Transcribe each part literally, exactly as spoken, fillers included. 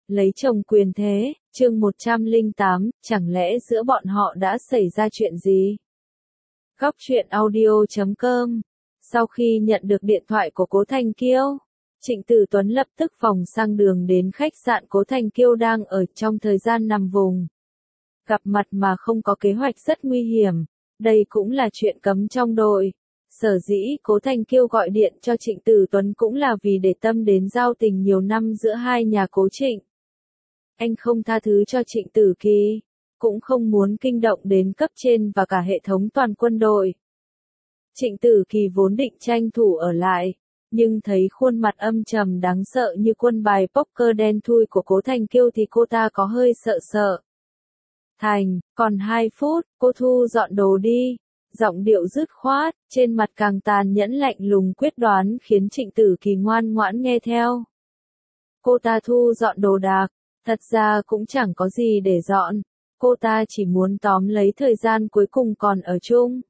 Lấy chồng quyền thế, chương một trăm lẻ tám, chẳng lẽ giữa bọn họ đã xảy ra chuyện gì? Góc truyện audio chấm com. Sau khi nhận được điện thoại của Cố Thanh Kiêu, Trịnh Tử Tuấn lập tức vòng sang đường đến khách sạn Cố Thanh Kiêu đang ở. Trong thời gian nằm vùng gặp mặt mà không có kế hoạch rất nguy hiểm, đây cũng là chuyện cấm trong đội. Sở dĩ Cố Thanh Kiêu gọi điện cho Trịnh Tử Tuấn cũng là vì để tâm đến giao tình nhiều năm giữa hai nhà Cố Trịnh. Anh không tha thứ cho Trịnh Tử Kỳ, cũng không muốn kinh động đến cấp trên và cả hệ thống toàn quân đội. Trịnh Tử Kỳ vốn định tranh thủ ở lại, nhưng thấy khuôn mặt âm trầm đáng sợ như quân bài poker đen thui của Cố Thanh Kiêu thì cô ta có hơi sợ sợ. Thành, còn hai phút, cô thu dọn đồ đi. Giọng điệu dứt khoát, trên mặt càng tàn nhẫn lạnh lùng quyết đoán khiến Trịnh Tử Kỳ ngoan ngoãn nghe theo. Cô ta thu dọn đồ đạc, thật ra cũng chẳng có gì để dọn, cô ta chỉ muốn tóm lấy thời gian cuối cùng còn ở chung.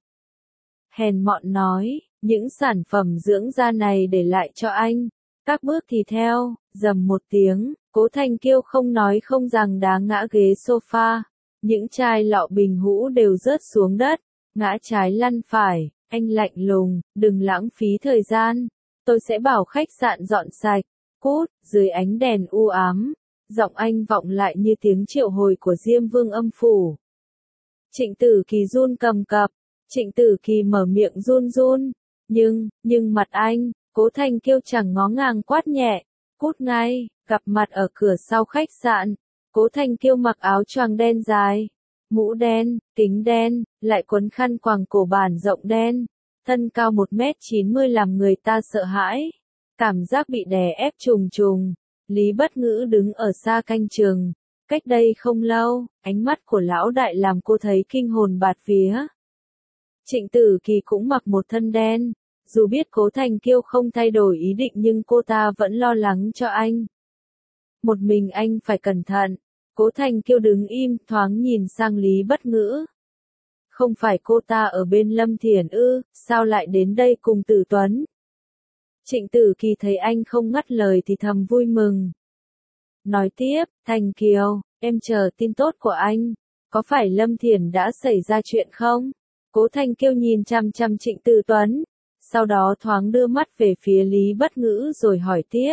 Hèn mọn nói, những sản phẩm dưỡng da này để lại cho anh, các bước thì theo, rầm một tiếng, Cố Thanh Kiêu không nói không rằng đá ngã ghế sofa, những chai lọ bình hũ đều rớt xuống đất. Ngã trái lăn phải, anh lạnh lùng, đừng lãng phí thời gian, tôi sẽ bảo khách sạn dọn sạch, cút. Dưới ánh đèn u ám, giọng anh vọng lại như tiếng triệu hồi của Diêm Vương âm phủ. Trịnh Tử Kỳ run cầm cập, Trịnh Tử Kỳ mở miệng run run, nhưng, nhưng mặt anh, Cố Thanh Kiêu chẳng ngó ngàng quát nhẹ, cút ngay. Gặp mặt ở cửa sau khách sạn, Cố Thanh Kiêu mặc áo choàng đen dài, mũ đen, kính đen, lại quấn khăn quàng cổ bản rộng đen, thân cao một mét chín mươi làm người ta sợ hãi, cảm giác bị đè ép trùng trùng. Lý Bất Ngữ đứng ở xa canh chừng, cách đây không lâu, ánh mắt của lão đại làm cô thấy kinh hồn bạt vía. Trịnh Tử Kỳ cũng mặc một thân đen, dù biết Cố Thanh Kiêu không thay đổi ý định nhưng cô ta vẫn lo lắng cho anh. Một mình anh phải cẩn thận. Cố Thanh Kiêu đứng im, thoáng nhìn sang Lý Bất Ngữ. Không phải cô ta ở bên Lâm Thiển ư, sao lại đến đây cùng Tử Tuấn? Trịnh Tử Kỳ thấy anh không ngắt lời thì thầm vui mừng. Nói tiếp, Thanh Kiều, em chờ tin tốt của anh. Có phải Lâm Thiển đã xảy ra chuyện không? Cố Thanh Kiêu nhìn chăm chăm Trịnh Tử Tuấn, sau đó thoáng đưa mắt về phía Lý Bất Ngữ rồi hỏi tiếp.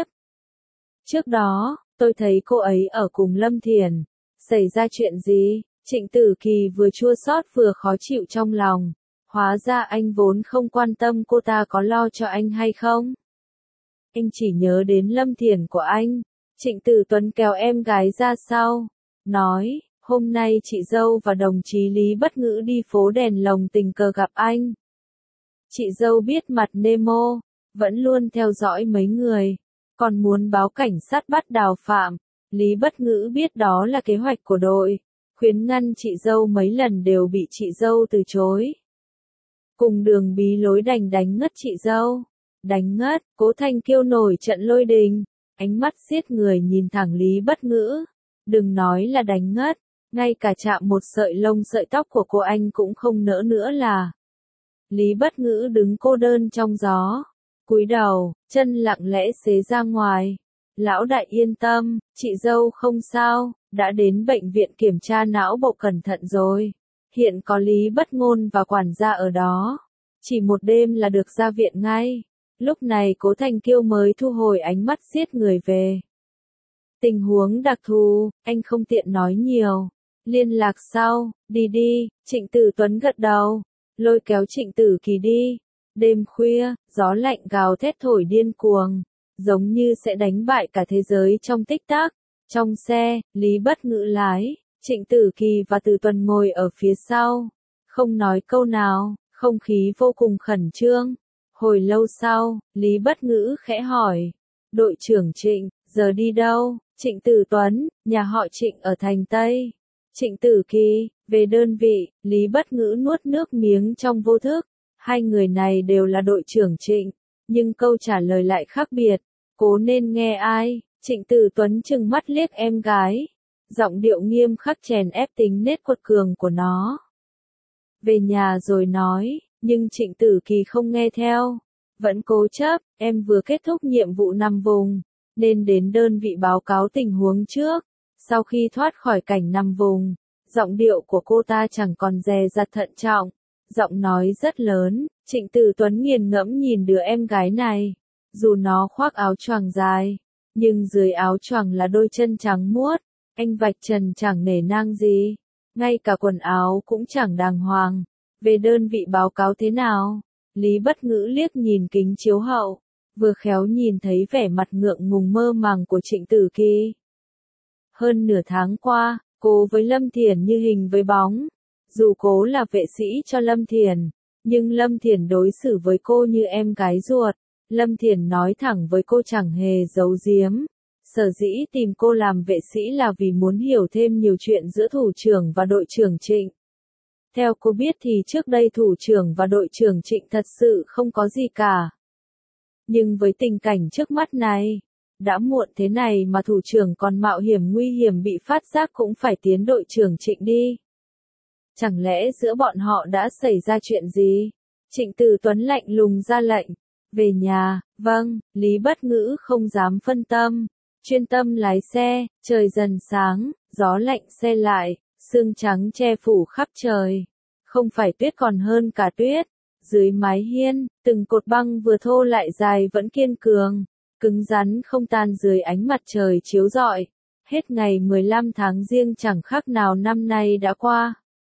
Trước đó, tôi thấy cô ấy ở cùng Lâm Thiển. Xảy ra chuyện gì? Trịnh Tử Kỳ vừa chua xót vừa khó chịu trong lòng. Hóa ra anh vốn không quan tâm cô ta có lo cho anh hay không. Anh chỉ nhớ đến Lâm Thiển của anh. Trịnh Tử Tuấn kéo em gái ra sau, nói, hôm nay chị dâu và đồng chí Lý Bất Ngữ đi phố đèn lồng tình cờ gặp anh. Chị dâu biết mặt Nemo, vẫn luôn theo dõi mấy người. Còn muốn báo cảnh sát bắt Đào Phạm. Lý Bất Ngữ biết đó là kế hoạch của đội, khuyến ngăn chị dâu mấy lần đều bị chị dâu từ chối. Cùng đường bí lối đành đánh ngất chị dâu. Đánh ngất, Cố Thanh Kiêu nổi trận lôi đình, ánh mắt giết người nhìn thẳng Lý Bất Ngữ. Đừng nói là đánh ngất, ngay cả chạm một sợi lông sợi tóc của cô anh cũng không nỡ nữa là. Lý Bất Ngữ đứng cô đơn trong gió. Cúi đầu, chân lặng lẽ xế ra ngoài. Lão đại yên tâm, chị dâu không sao, đã đến bệnh viện kiểm tra não bộ cẩn thận rồi. Hiện có Lý Bất Ngôn và quản gia ở đó. Chỉ một đêm là được ra viện ngay. Lúc này Cố Thanh Kiêu mới thu hồi ánh mắt giết người về. Tình huống đặc thù, anh không tiện nói nhiều. Liên lạc sau, đi đi, Trịnh Tử Tuấn gật đầu, lôi kéo Trịnh Tử Kỳ đi. Đêm khuya, gió lạnh gào thét thổi điên cuồng, giống như sẽ đánh bại cả thế giới trong tích tắc. Trong xe, Lý Bất Ngữ lái, Trịnh Tử Kỳ và Tử Tuấn ngồi ở phía sau, không nói câu nào, không khí vô cùng khẩn trương. Hồi lâu sau, Lý Bất Ngữ khẽ hỏi, đội trưởng Trịnh, giờ đi đâu? Trịnh Tử Tuấn, nhà họ Trịnh ở thành Tây. Trịnh Tử Kỳ, về đơn vị. Lý Bất Ngữ nuốt nước miếng trong vô thức. Hai người này đều là đội trưởng Trịnh, nhưng câu trả lời lại khác biệt. Cố nên nghe ai? Trịnh Tử Tuấn trừng mắt liếc em gái, giọng điệu nghiêm khắc chèn ép tính nết quật cường của nó. Về nhà rồi nói, nhưng Trịnh Tử Kỳ không nghe theo, vẫn cố chấp. Em vừa kết thúc nhiệm vụ nằm vùng, nên đến đơn vị báo cáo tình huống trước. Sau khi thoát khỏi cảnh nằm vùng, giọng điệu của cô ta chẳng còn dè dặt thận trọng, giọng nói rất lớn. Trịnh Tử Tuấn nghiền ngẫm nhìn đứa em gái này, dù nó khoác áo choàng dài, nhưng dưới áo choàng là đôi chân trắng muốt, anh vạch trần chẳng nể nang gì, ngay cả quần áo cũng chẳng đàng hoàng. Về đơn vị báo cáo thế nào? Lý Bất Ngữ liếc nhìn kính chiếu hậu, vừa khéo nhìn thấy vẻ mặt ngượng ngùng mơ màng của Trịnh Tử Kỳ. Hơn nửa tháng qua, cô với Lâm Thiển như hình với bóng. Dù cô là vệ sĩ cho Lâm Thiển, nhưng Lâm Thiển đối xử với cô như em gái ruột. Lâm Thiển nói thẳng với cô chẳng hề giấu giếm. Sở dĩ tìm cô làm vệ sĩ là vì muốn hiểu thêm nhiều chuyện giữa thủ trưởng và đội trưởng Trịnh. Theo cô biết thì trước đây thủ trưởng và đội trưởng Trịnh thật sự không có gì cả. Nhưng với tình cảnh trước mắt này, đã muộn thế này mà thủ trưởng còn mạo hiểm nguy hiểm bị phát giác cũng phải tiến đội trưởng Trịnh đi. Chẳng lẽ giữa bọn họ đã xảy ra chuyện gì? Trịnh Tử Tuấn lạnh lùng ra lệnh. Về nhà, vâng, Lý Bất Ngữ không dám phân tâm. Chuyên tâm lái xe, trời dần sáng, gió lạnh se lại, sương trắng che phủ khắp trời. Không phải tuyết còn hơn cả tuyết. Dưới mái hiên, từng cột băng vừa thô lại dài vẫn kiên cường, cứng rắn không tan dưới ánh mặt trời chiếu rọi. Hết ngày mười lăm tháng Giêng chẳng khác nào năm nay đã qua.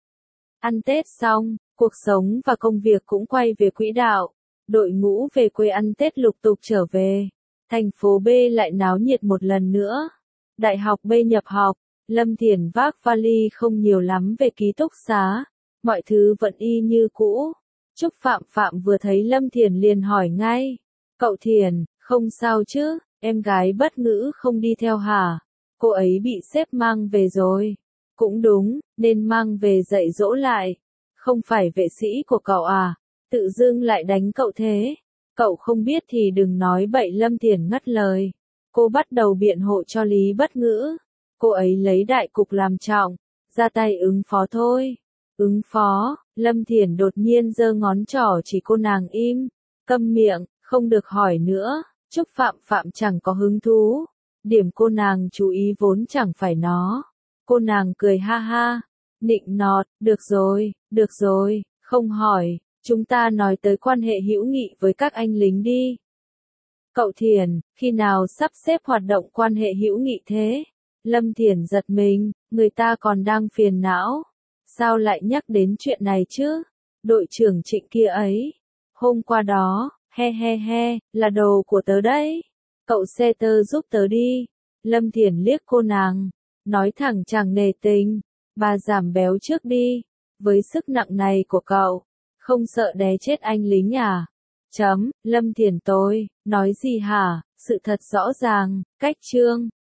Ăn Tết xong, cuộc sống và công việc cũng quay về quỹ đạo. Đội ngũ về quê ăn Tết lục tục trở về. Thành phố B lại náo nhiệt một lần nữa. Đại học B nhập học, Lâm Thiển vác vali không nhiều lắm về ký túc xá. Mọi thứ vẫn y như cũ. Trúc Phạm Phạm vừa thấy Lâm Thiển liền hỏi ngay. Cậu Thiển, không sao chứ, em gái Bất Ngữ không đi theo hả? Cô ấy bị sếp mang về rồi. Cũng đúng, nên mang về dạy dỗ lại. Không phải vệ sĩ của cậu à? Tự dưng lại đánh cậu thế. Cậu không biết thì đừng nói bậy. Lâm Thiển ngắt lời. Cô bắt đầu biện hộ cho Lý Bất Ngữ. Cô ấy lấy đại cục làm trọng, ra tay ứng phó thôi. Ứng phó, Lâm Thiển đột nhiên giơ ngón trỏ chỉ cô nàng im. Câm miệng, không được hỏi nữa. Trúc Phạm Phạm chẳng có hứng thú. Điểm cô nàng chú ý vốn chẳng phải nó. Cô nàng cười ha ha. Nịnh nọt, được rồi, được rồi, không hỏi. Chúng ta nói tới quan hệ hữu nghị với các anh lính đi. Cậu Thiển, khi nào sắp xếp hoạt động quan hệ hữu nghị thế? Lâm Thiển giật mình, người ta còn đang phiền não. Sao lại nhắc đến chuyện này chứ? Đội trưởng Trịnh kia ấy. Hôm qua đó, he he he, là đồ của tớ đấy. Cậu xe tơ giúp tớ đi. Lâm Thiển liếc cô nàng. Nói thẳng chẳng nề tình. Bà giảm béo trước đi. Với sức nặng này của cậu, không sợ đè chết anh lính à? Chấm, Lâm Thiển tôi, nói gì hả? Sự thật rõ ràng, cách chương.